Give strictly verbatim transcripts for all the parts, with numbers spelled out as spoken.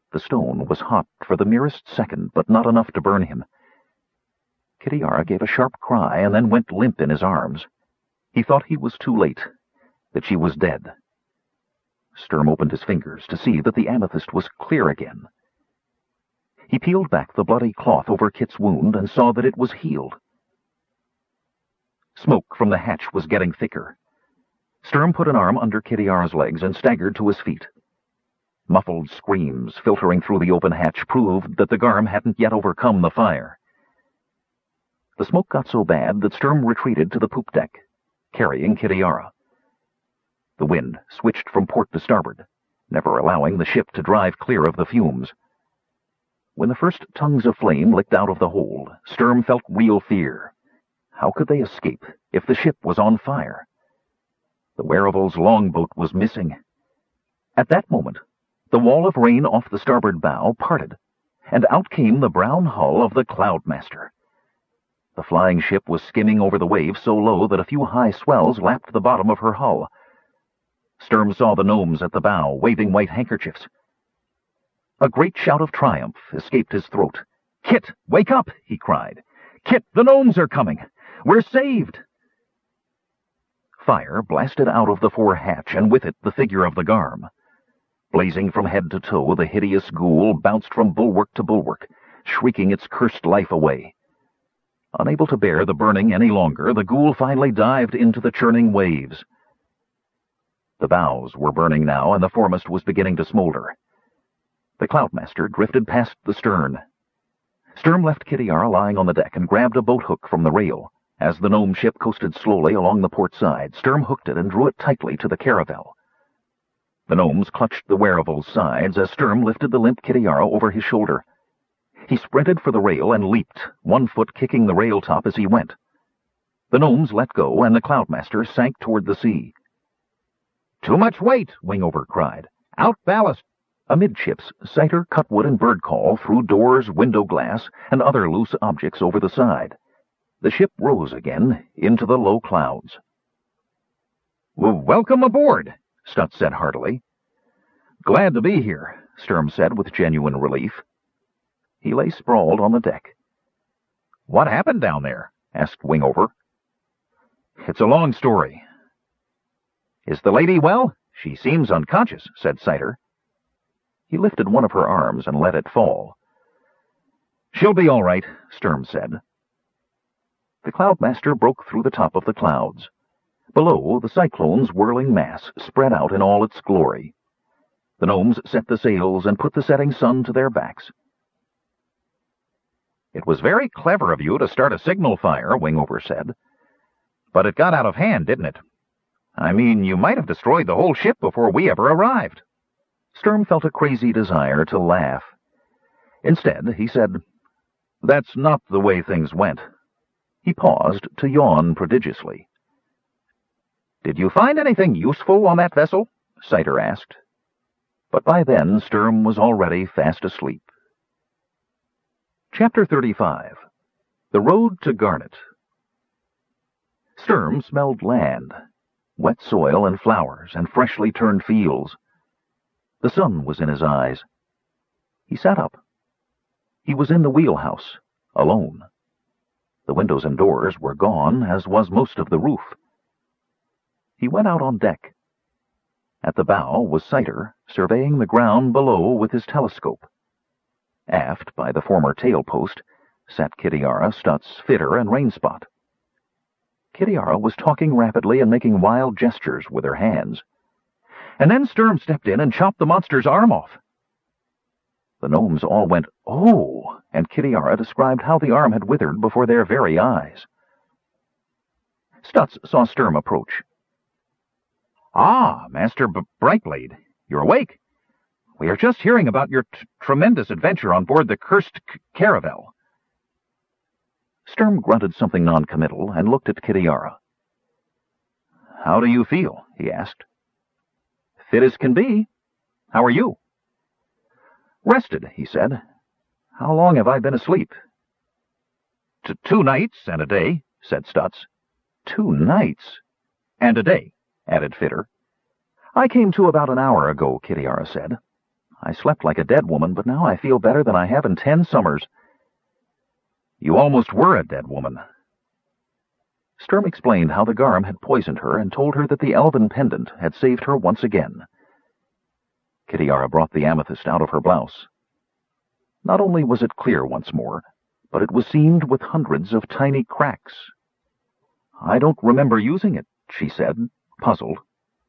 The stone was hot for the merest second, but not enough to burn him. Kitiara gave a sharp cry and then went limp in his arms. He thought he was too late, that she was dead. Sturm opened his fingers to see that the amethyst was clear again. He peeled back the bloody cloth over Kit's wound and saw that it was healed. Smoke from the hatch was getting thicker. Sturm put an arm under Kitiara's legs and staggered to his feet. Muffled screams filtering through the open hatch proved that the Garm hadn't yet overcome the fire. The smoke got so bad that Sturm retreated to the poop deck, carrying Kitiara. The wind switched from port to starboard, never allowing the ship to drive clear of the fumes. When the first tongues of flame licked out of the hold, Sturm felt real fear. How could they escape if the ship was on fire? The Werewolf's longboat was missing. At that moment, the wall of rain off the starboard bow parted, and out came the brown hull of the Cloudmaster. The flying ship was skimming over the waves so low that a few high swells lapped the bottom of her hull. Sturm saw the gnomes at the bow, waving white handkerchiefs. A great shout of triumph escaped his throat. "Kit, wake up!" he cried. "Kit, the gnomes are coming! We're saved!" Fire blasted out of the fore hatch, and with it the figure of the Garm. Blazing from head to toe, the hideous ghoul bounced from bulwark to bulwark, shrieking its cursed life away. Unable to bear the burning any longer, the ghoul finally dived into the churning waves. The bows were burning now, and the foremast was beginning to smolder. The Cloudmaster drifted past the stern. Sturm left Kitiara lying on the deck and grabbed a boat hook from the rail. As the gnome ship coasted slowly along the port side, Sturm hooked it and drew it tightly to the caravel. The gnomes clutched the Werewolf's sides as Sturm lifted the limp Kitiara over his shoulder. He sprinted for the rail and leaped, one foot kicking the rail top as he went. The gnomes let go, and the Cloudmaster sank toward the sea. "Too much weight!" Wingover cried. "Out ballast!" Amidships, Citer, Cutwood, and Birdcall threw doors, window glass, and other loose objects over the side. The ship rose again into the low clouds. "Welcome aboard," Stutz said heartily. "Glad to be here," Sturm said with genuine relief. He lay sprawled on the deck. "What happened down there?" asked Wingover. "It's a long story." "Is the lady well? She seems unconscious," said Citer. He lifted one of her arms and let it fall. "She'll be all right," Sturm said. The Cloudmaster broke through the top of the clouds. Below, the cyclone's whirling mass spread out in all its glory. The gnomes set the sails and put the setting sun to their backs. "It was very clever of you to start a signal fire," Wingover said. "But it got out of hand, didn't it? I mean, you might have destroyed the whole ship before we ever arrived." Sturm felt a crazy desire to laugh. Instead, he said, "That's not the way things went." He paused to yawn prodigiously. "Did you find anything useful on that vessel?" Citer asked. But by then, Sturm was already fast asleep. Chapter thirty-five. The Road to Garnet. Sturm smelled land, wet soil and flowers, and freshly turned fields. The sun was in his eyes. He sat up. He was in the wheelhouse, alone. The windows and doors were gone, as was most of the roof. He went out on deck. At the bow was Citer, surveying the ground below with his telescope. Aft, by the former tailpost, sat Kitiara, Stutz, Fitter, and Rainspot. Kitiara was talking rapidly and making wild gestures with her hands. And then Sturm stepped in and chopped the monster's arm off. The gnomes all went, "Oh!" and Kitiara described how the arm had withered before their very eyes. Stutz saw Sturm approach. "Ah, Master B Brightblade, you're awake. We are just hearing about your t tremendous adventure on board the cursed c caravel." Sturm grunted something noncommittal and looked at Kitiara. "How do you feel?" he asked. "Fit as can be. How are you?" "Rested," he said. "How long have I been asleep?" T two nights and a day," said Stutz. "Two nights and a day," added Fitter. "I came to about an hour ago," Kitiara said. I slept like a dead woman, but now I feel better than I have in ten summers." "You almost were a dead woman." Sturm explained how the Garm had poisoned her and told her that the elven pendant had saved her once again. Kitiara brought the amethyst out of her blouse. Not only was it clear once more, but it was seamed with hundreds of tiny cracks. "I don't remember using it," she said, puzzled.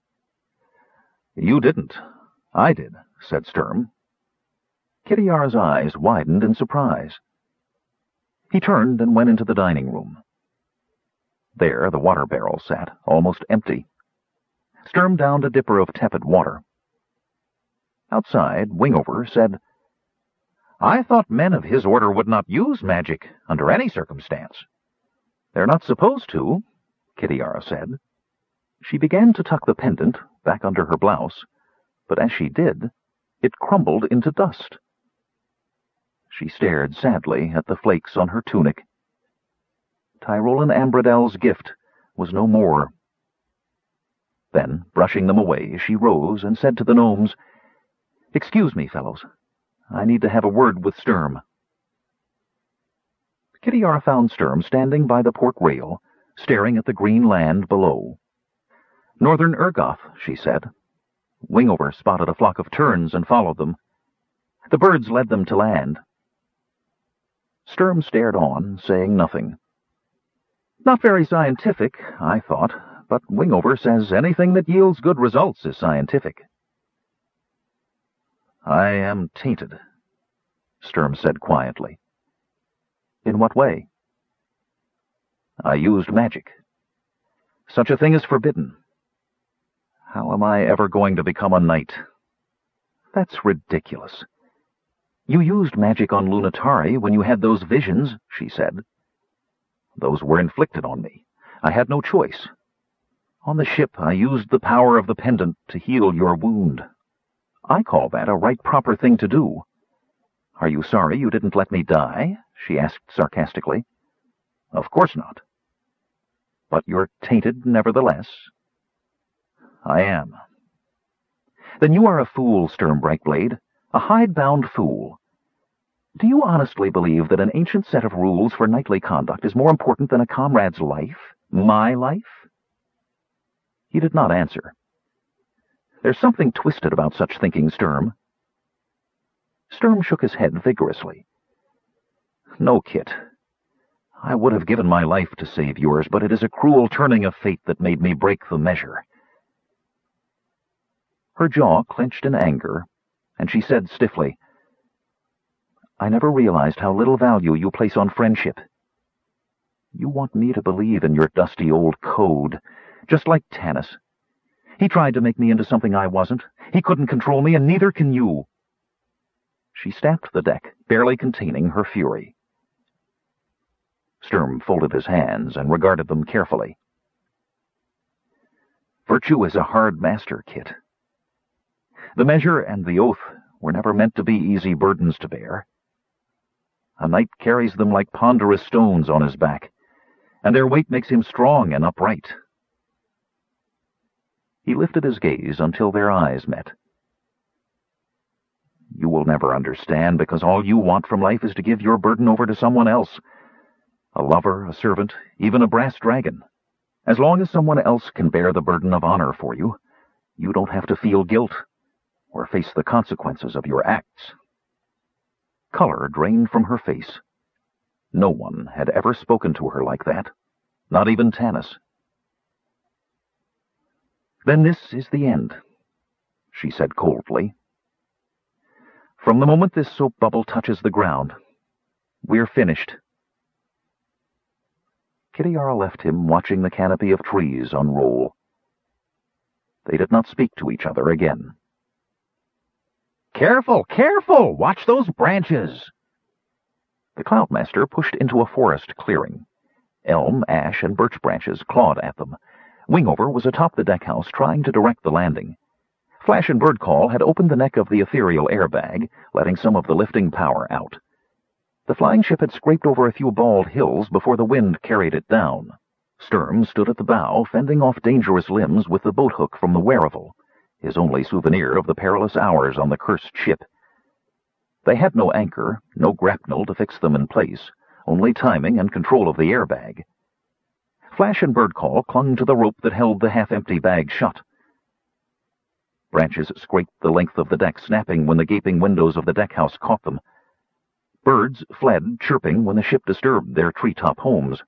"You didn't. I did," said Sturm. Kitiara's eyes widened in surprise. He turned and went into the dining room. There the water barrel sat, almost empty. Sturm downed a dipper of tepid water. Outside, Wingover said, "I thought men of his order would not use magic under any circumstance." "They're not supposed to," Kitiara said. She began to tuck the pendant back under her blouse, but as she did, it crumbled into dust. She stared sadly at the flakes on her tunic. Tyrolan Ambradel's gift was no more. Then, brushing them away, she rose and said to the gnomes, "Excuse me, fellows. I need to have a word with Sturm." Kitiara found Sturm standing by the port rail, staring at the green land below. "Northern Urgoth," she said. Wingover spotted a flock of terns and followed them. The birds led them to land. Sturm stared on, saying nothing. "Not very scientific," I thought, but Wingover says anything that yields good results is scientific. "I am tainted," Sturm said quietly. "In what way?" "I used magic. Such a thing is forbidden. How am I ever going to become a knight?" "That's ridiculous. You used magic on Lunatari when you had those visions," she said. "Those were inflicted on me. I had no choice. On the ship I used the power of the pendant to heal your wound. I call that a right proper thing to do." "Are you sorry you didn't let me die?" she asked sarcastically. "Of course not." "But you're tainted nevertheless." "I am." "Then you are a fool, Sturm Brightblade, a hide-bound fool. Do you honestly believe that an ancient set of rules for knightly conduct is more important than a comrade's life, my life?" He did not answer. "There's something twisted about such thinking, Sturm." Sturm shook his head vigorously. "No, Kit. I would have given my life to save yours, but it is a cruel turning of fate that made me break the measure." Her jaw clenched in anger, and she said stiffly, "I never realized how little value you place on friendship. You want me to believe in your dusty old code, just like Tanis. He tried to make me into something I wasn't. He couldn't control me, and neither can you." She stamped the deck, barely containing her fury. Sturm folded his hands and regarded them carefully. "Virtue is a hard master, Kit. The measure and the oath were never meant to be easy burdens to bear. A knight carries them like ponderous stones on his back, and their weight makes him strong and upright." He lifted his gaze until their eyes met. "You will never understand, because all you want from life is to give your burden over to someone else. A lover, a servant, even a brass dragon. As long as someone else can bear the burden of honor for you, you don't have to feel guilt or face the consequences of your acts." Color drained from her face. No one had ever spoken to her like that, not even Tanis. "Then this is the end," she said coldly. "From the moment this soap bubble touches the ground, we're finished." Kitiara left him watching the canopy of trees unroll. They did not speak to each other again. "Careful, careful! Watch those branches!" The Cloudmaster pushed into a forest clearing. Elm, ash, and birch branches clawed at them. Wingover was atop the deckhouse trying to direct the landing. Flash and Birdcall had opened the neck of the ethereal airbag, letting some of the lifting power out. The flying ship had scraped over a few bald hills before the wind carried it down. Sturm stood at the bow, fending off dangerous limbs with the boat hook from the Werevel. his only souvenir of the perilous hours on the cursed ship. They had no anchor, no grapnel to fix them in place, only timing and control of the airbag. Flash and Birdcall clung to the rope that held the half-empty bag shut. Branches scraped the length of the deck, snapping when the gaping windows of the deckhouse caught them. Birds fled, chirping, when the ship disturbed their treetop homes.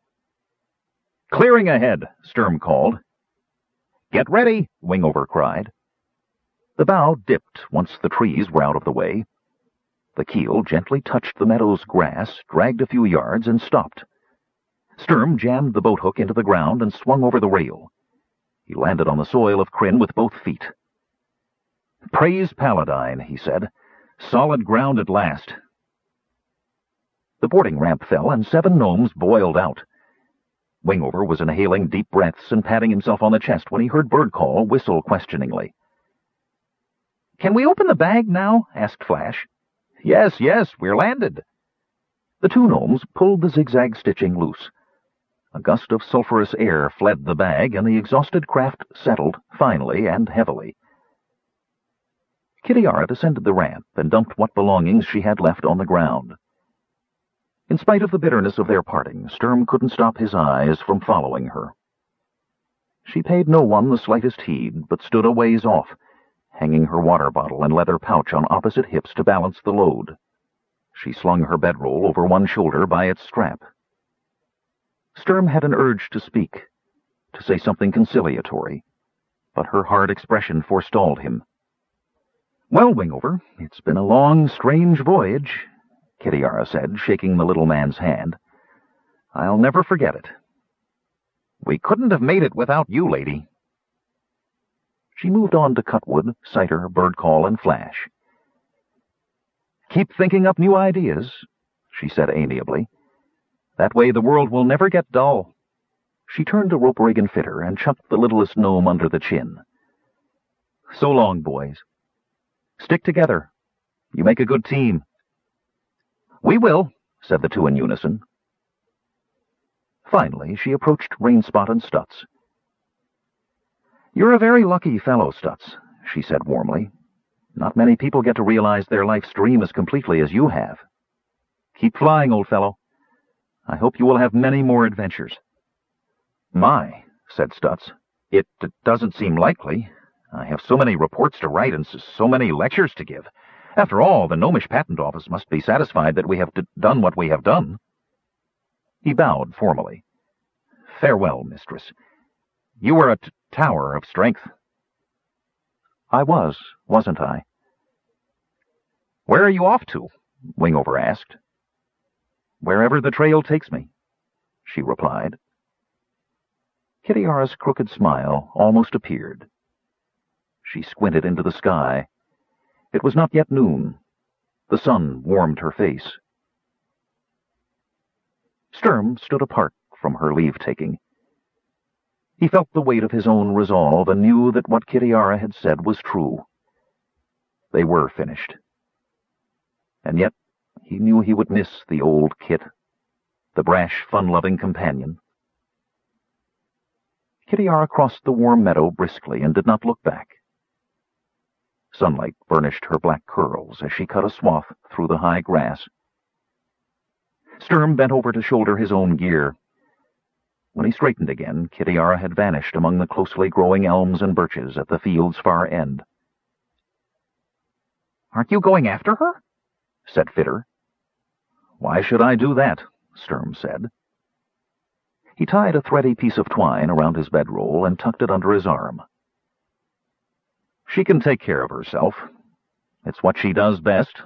"Clearing ahead," Sturm called. "Get ready," Wingover cried. The bow dipped once the trees were out of the way. The keel gently touched the meadow's grass, dragged a few yards, and stopped. Sturm jammed the boathook into the ground and swung over the rail. He landed on the soil of Krynn with both feet. "Praise Paladine," he said. "Solid ground at last." The boarding ramp fell, and seven gnomes boiled out. Wingover was inhaling deep breaths and patting himself on the chest when he heard Birdcall whistle questioningly. "Can we open the bag now?" asked Flash. "Yes, yes, we're landed." The two gnomes pulled the zigzag stitching loose. A gust of sulphurous air fled the bag, and the exhausted craft settled, finally and heavily. Kitiara descended the ramp and dumped what belongings she had left on the ground. In spite of the bitterness of their parting, Sturm couldn't stop his eyes from following her. She paid no one the slightest heed, but stood a ways off, hanging her water bottle and leather pouch on opposite hips to balance the load. She slung her bedroll over one shoulder by its strap. Sturm had an urge to speak, to say something conciliatory, but her hard expression forestalled him. "Well, Wingover, it's been a long, strange voyage," Kitiara said, shaking the little man's hand. "I'll never forget it." "We couldn't have made it without you, lady." She moved on to Cutwood, Cider, Birdcall, and Flash. "Keep thinking up new ideas," she said amiably. "That way the world will never get dull." She turned to Roperig and Fitter and chucked the littlest gnome under the chin. "So long, boys. Stick together. You make a good team." "We will," said the two in unison. Finally, she approached Rainspot and Stutz. "You're a very lucky fellow, Stutz," she said warmly. "Not many people get to realize their life's dream as completely as you have. Keep flying, old fellow. I hope you will have many more adventures." "My," said Stutz, it, it doesn't seem likely. I have so many reports to write and so many lectures to give. After all, the Gnomish Patent Office must be satisfied that we have d done what we have done." He bowed formally. "Farewell, mistress. You were a t tower of strength." "I was, wasn't I?" "Where are you off to?" Wingover asked. "Wherever the trail takes me," she replied. Kitiara's crooked smile almost appeared. She squinted into the sky. It was not yet noon. The sun warmed her face. Sturm stood apart from her leave-taking. He felt the weight of his own resolve and knew that what Kitiara had said was true. They were finished. And yet he knew he would miss the old Kit, the brash, fun-loving companion. Kitiara crossed the warm meadow briskly and did not look back. Sunlight burnished her black curls as she cut a swath through the high grass. Sturm bent over to shoulder his own gear. When he straightened again, Kitiara had vanished among the closely growing elms and birches at the field's far end. "Aren't you going after her?" said Fitter. "Why should I do that?" Sturm said. He tied a thready piece of twine around his bedroll and tucked it under his arm. "She can take care of herself. It's what she does best."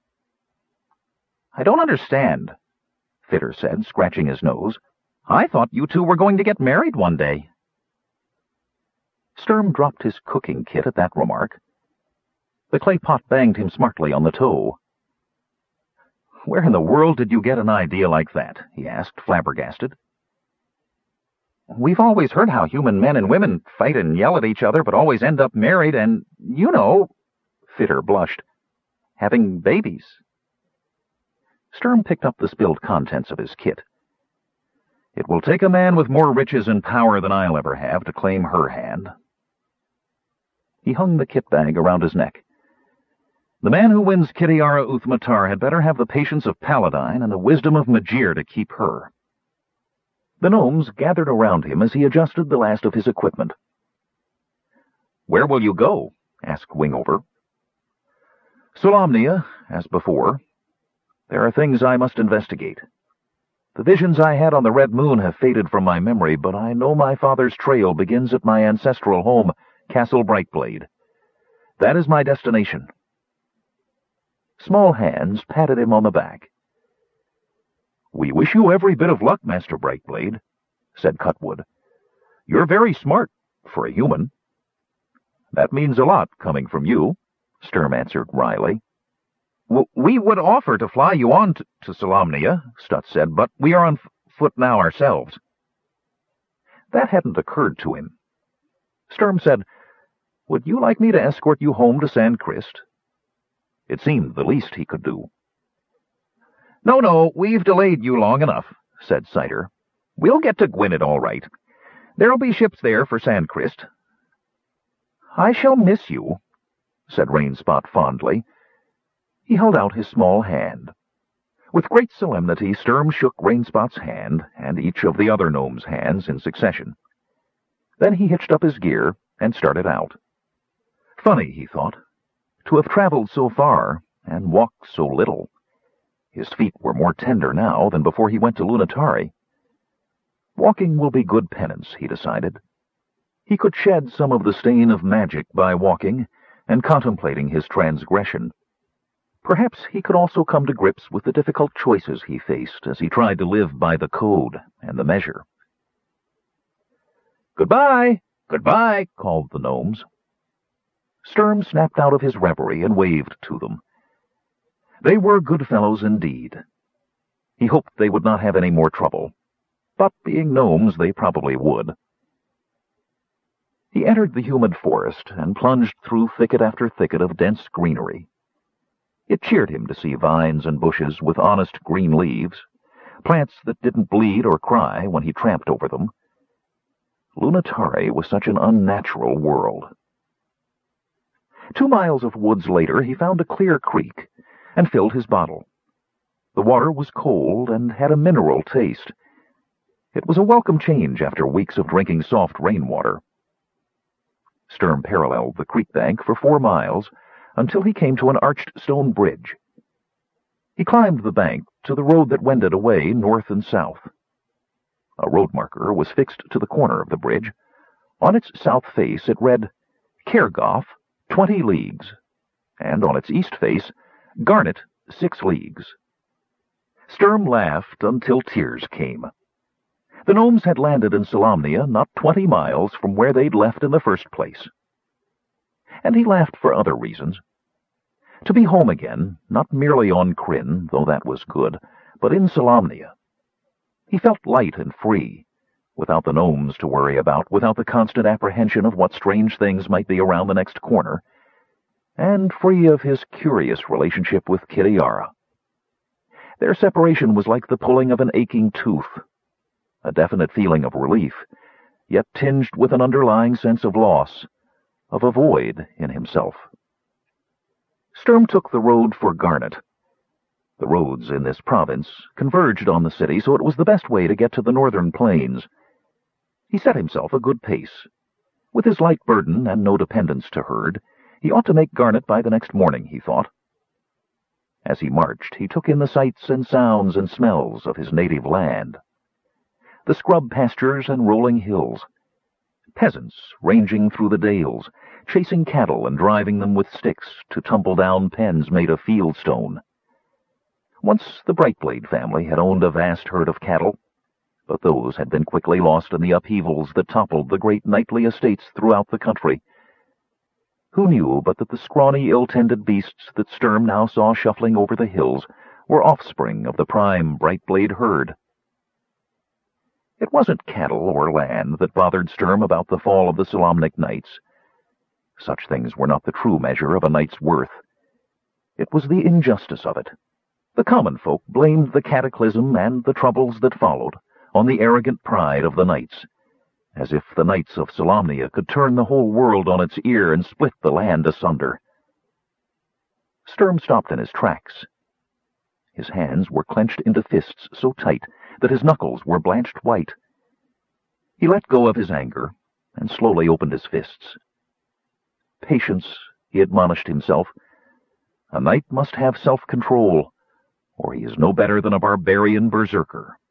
"I don't understand," Fitter said, scratching his nose. "I thought you two were going to get married one day." Sturm dropped his cooking kit at that remark. The clay pot banged him smartly on the toe. "Where in the world did you get an idea like that?" he asked, flabbergasted. "We've always heard how human men and women fight and yell at each other, but always end up married and, you know," Fitter blushed, "having babies." Sturm picked up the spilled contents of his kit. "It will take a man with more riches and power than I'll ever have to claim her hand." He hung the kit bag around his neck. The man who wins Kitiara Uthmatar had better have the patience of Paladine and the wisdom of Majir to keep her. The gnomes gathered around him as he adjusted the last of his equipment. "Where will you go?" asked Wingover. "Solamnia, as before. There are things I must investigate. The visions I had on the Red Moon have faded from my memory, but I know my father's trail begins at my ancestral home, Castle Brightblade. That is my destination." Small hands patted him on the back. "We wish you every bit of luck, Master Brightblade," said Cutwood. "You're very smart for a human." "That means a lot, coming from you," Sturm answered wryly. W "We would offer to fly you on to, to Solamnia," Stutz said, "but we are on f foot now ourselves." That hadn't occurred to him. Sturm said, "Would you like me to escort you home to Sand Crist?" It seemed the least he could do. "No, no, we've delayed you long enough," said Cider. "We'll get to Gwynedd all right. There'll be ships there for Sand Crist." "I shall miss you," said Rainspot fondly. He held out his small hand. With great solemnity, Sturm shook Rainspot's hand and each of the other gnomes' hands in succession. Then he hitched up his gear and started out. Funny, he thought, to have traveled so far and walked so little. His feet were more tender now than before he went to Lunatari. Walking will be good penance, he decided. He could shed some of the stain of magic by walking and contemplating his transgression. Perhaps he could also come to grips with the difficult choices he faced as he tried to live by the code and the measure. "Goodbye! Goodbye!" called the gnomes. Sturm snapped out of his reverie and waved to them. They were good fellows indeed. He hoped they would not have any more trouble, but being gnomes, they probably would. He entered the humid forest and plunged through thicket after thicket of dense greenery. It cheered him to see vines and bushes with honest green leaves, plants that didn't bleed or cry when he tramped over them. Lunatari was such an unnatural world. Two miles of woods later, he found a clear creek and filled his bottle. The water was cold and had a mineral taste. It was a welcome change after weeks of drinking soft rainwater. Sturm paralleled the creek bank for four miles until he came to an arched stone bridge. He climbed the bank to the road that wended away north and south. A road marker was fixed to the corner of the bridge. On its south face it read, Cairgoth, twenty leagues, and on its east face, Garnet, six leagues. Sturm laughed until tears came. The gnomes had landed in Solamnia not twenty miles from where they'd left in the first place. And he laughed for other reasons. To be home again, not merely on Krynn, though that was good, but in Solamnia. He felt light and free, without the gnomes to worry about, without the constant apprehension of what strange things might be around the next corner, and free of his curious relationship with Kitiara. Their separation was like the pulling of an aching tooth, a definite feeling of relief, yet tinged with an underlying sense of loss, of a void in himself. Sturm took the road for Garnet. The roads in this province converged on the city, so it was the best way to get to the northern plains. He set himself a good pace. With his light burden and no dependence to herd, he ought to make Garnet by the next morning, he thought. As he marched, he took in the sights and sounds and smells of his native land. The scrub pastures and rolling hills. Peasants ranging through the dales, chasing cattle and driving them with sticks to tumble-down pens made of fieldstone. Once the Brightblade family had owned a vast herd of cattle, but those had been quickly lost in the upheavals that toppled the great knightly estates throughout the country. Who knew but that the scrawny, ill-tended beasts that Sturm now saw shuffling over the hills were offspring of the prime Brightblade herd? It wasn't cattle or land that bothered Sturm about the fall of the Solamnic Knights. Such things were not the true measure of a knight's worth. It was the injustice of it. The common folk blamed the cataclysm and the troubles that followed on the arrogant pride of the knights, as if the knights of Solamnia could turn the whole world on its ear and split the land asunder. Sturm stopped in his tracks. His hands were clenched into fists so tight that his knuckles were blanched white. He let go of his anger and slowly opened his fists. Patience, he admonished himself. A knight must have self-control, or he is no better than a barbarian berserker.